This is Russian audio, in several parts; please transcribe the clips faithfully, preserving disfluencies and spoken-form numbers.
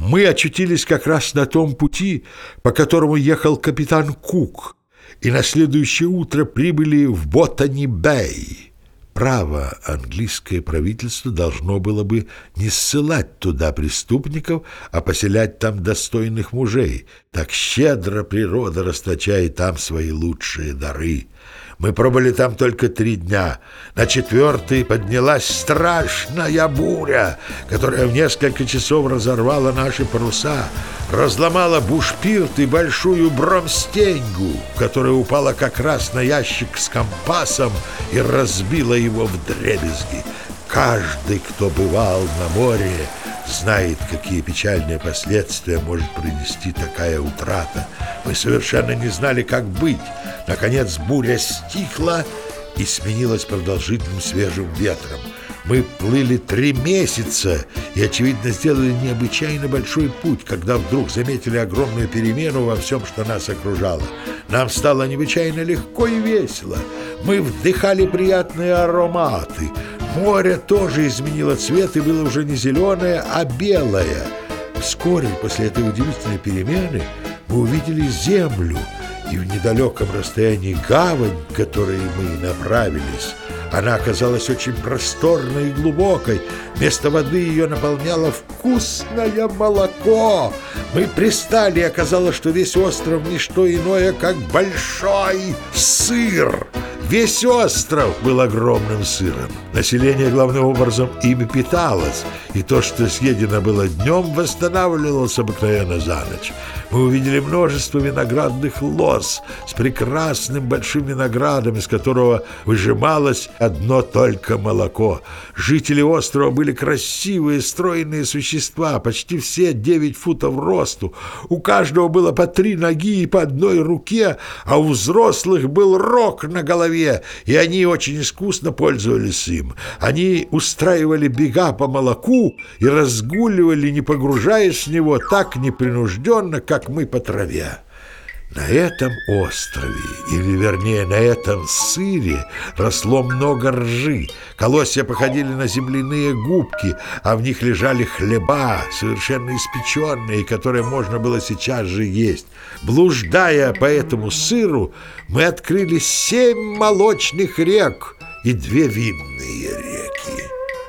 Мы очутились как раз на том пути, по которому ехал капитан Кук, и на следующее утро прибыли в Ботани-Бэй. Право, английское правительство должно было бы не ссылать туда преступников, а поселять там достойных мужей. Так щедро природа расточает там свои лучшие дары. Мы пробыли там только три дня. На четвертый поднялась страшная буря, которая в несколько часов разорвала наши паруса, разломала бушпирт и большую бромстеньгу, которая упала как раз на ящик с компасом и разбила его вдребезги. Каждый, кто бывал на море, знает, какие печальные последствия может принести такая утрата. Мы совершенно не знали, как быть. Наконец буря стихла и сменилась продолжительным свежим ветром. Мы плыли три месяца и, очевидно, сделали необычайно большой путь, когда вдруг заметили огромную перемену во всем, что нас окружало. Нам стало необычайно легко и весело. Мы вдыхали приятные ароматы. Море тоже изменило цвет и было уже не зеленое, а белое. Вскоре после этой удивительной перемены мы увидели землю и в недалеком расстоянии гавань, к которой мы направились. Она оказалась очень просторной и глубокой. Вместо воды ее наполняло вкусное молоко. Мы пристали, и оказалось, что весь остров не что иное, как большой сыр. Весь остров был огромным сыром. Население главным образом ими питалось, и то, что съедено было днем, восстанавливалось обыкновенно за ночь. Мы увидели множество виноградных лоз с прекрасным большим виноградом, из которого выжималось одно только молоко. Жители острова были красивые, стройные существа, почти все девять футов росту. У каждого было по три ноги и по одной руке, а у взрослых был рог на голове, и они очень искусно пользовались им. Они устраивали бега по молоку и разгуливали, не погружаясь в него, так непринужденно, как мы по траве. На этом острове, или вернее на этом сыре, росло много ржи. Колосья походили на земляные губки, а в них лежали хлеба, совершенно испеченные, которые можно было сейчас же есть. Блуждая по этому сыру, мы открыли семь молочных рек и две винные реки.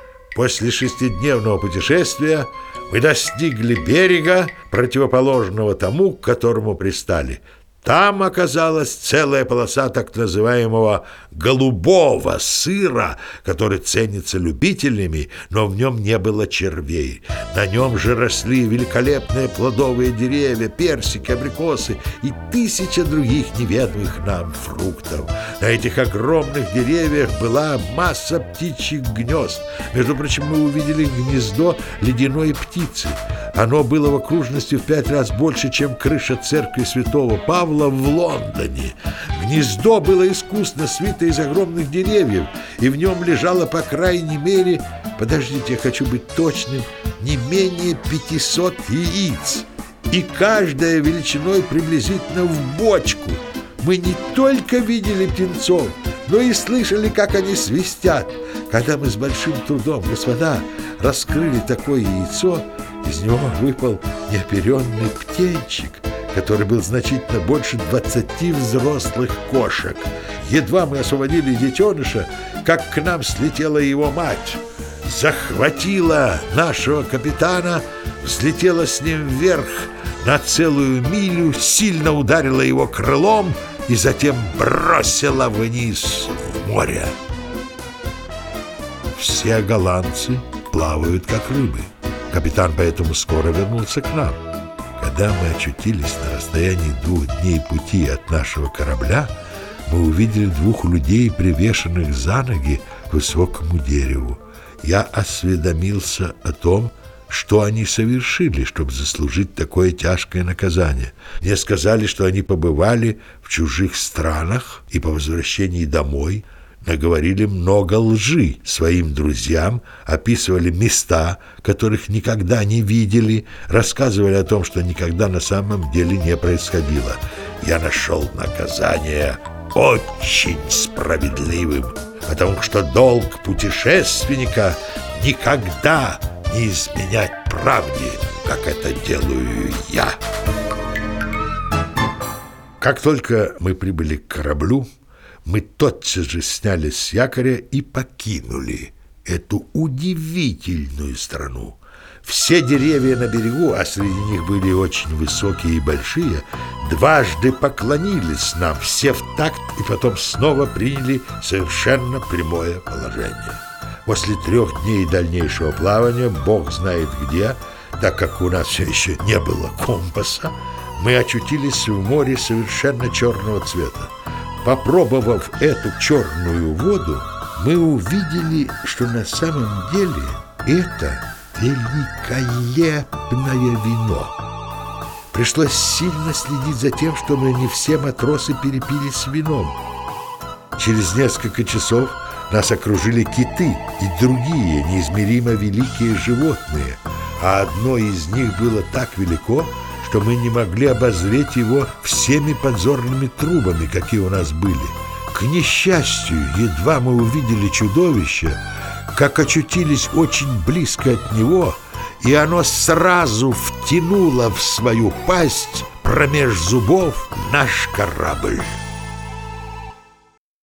После шестидневного путешествия мы достигли берега, противоположного тому, к которому пристали. Там оказалась целая полоса так называемого голубого сыра, который ценится любителями, но в нем не было червей. На нем же росли великолепные плодовые деревья, персики, абрикосы и тысяча других неведомых нам фруктов. На этих огромных деревьях была масса птичьих гнезд. Между прочим, мы увидели гнездо ледяной птицы. Оно было в окружности в пять раз больше, чем крыша церкви святого Павла в Лондоне. Гнездо было искусно свито из огромных деревьев, и в нем лежало, по крайней мере, подождите, я хочу быть точным, не менее пятисот яиц, и каждая величиной приблизительно в бочку. Мы не только видели птенцов, но и слышали, как они свистят. Когда мы с большим трудом, господа, раскрыли такое яйцо, из него выпал неоперенный птенчик, который был значительно больше двадцати взрослых кошек. Едва мы освободили детеныша, как к нам слетела его мать, захватила нашего капитана, взлетела с ним вверх на целую милю, сильно ударила его крылом и затем бросила вниз в море. Все голландцы плавают как рыбы. Капитан поэтому скоро вернулся к нам. Когда мы очутились на расстоянии двух дней пути от нашего корабля, мы увидели двух людей, привешенных за ноги к высокому дереву. Я осведомился о том, что они совершили, чтобы заслужить такое тяжкое наказание. Мне сказали, что они побывали в чужих странах и по возвращении домой наговорили много лжи своим друзьям, описывали места, которых никогда не видели, рассказывали о том, что никогда на самом деле не происходило. Я нашел наказание очень справедливым, потому что долг путешественника никогда не изменять правде, как это делаю я. Как только мы прибыли к кораблю, мы тотчас же снялись с якоря и покинули эту удивительную страну. Все деревья на берегу, а среди них были очень высокие и большие, дважды поклонились нам, все в такт, и потом снова приняли совершенно прямое положение. После трех дней дальнейшего плавания, бог знает где, так как у нас все еще не было компаса, мы очутились в море совершенно черного цвета. Попробовав эту черную воду, мы увидели, что на самом деле это великолепное вино. Пришлось сильно следить за тем, чтобы не все матросы перепились вином. Через несколько часов нас окружили киты и другие неизмеримо великие животные, а одно из них было так велико, что мы не могли обозреть его всеми подзорными трубами, какие у нас были. К несчастью, едва мы увидели чудовище, как очутились очень близко от него, и оно сразу втянуло в свою пасть промеж зубов наш корабль.